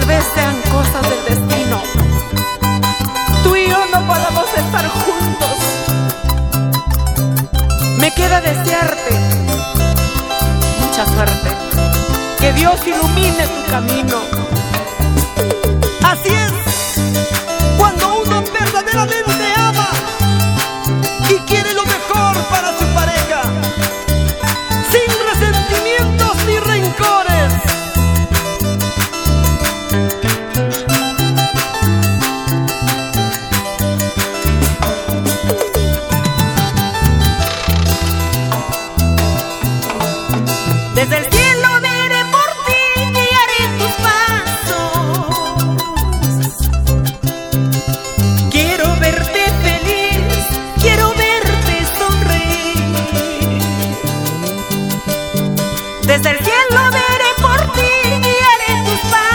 vez sean cosas del destino. Tú y yo no podamos estar juntos. Me queda desearte mucha suerte. Que Dios ilumine tu camino. Así es, cuando uno verdaderamente ama y quiere lo mejor para su pareja, sin resentimientos ni rencores. Desde el cielo veré por ti, guiaré tus pasos. Quiero verte feliz, quiero verte sonreír. Desde el cielo veré por ti, guiaré tus pasos.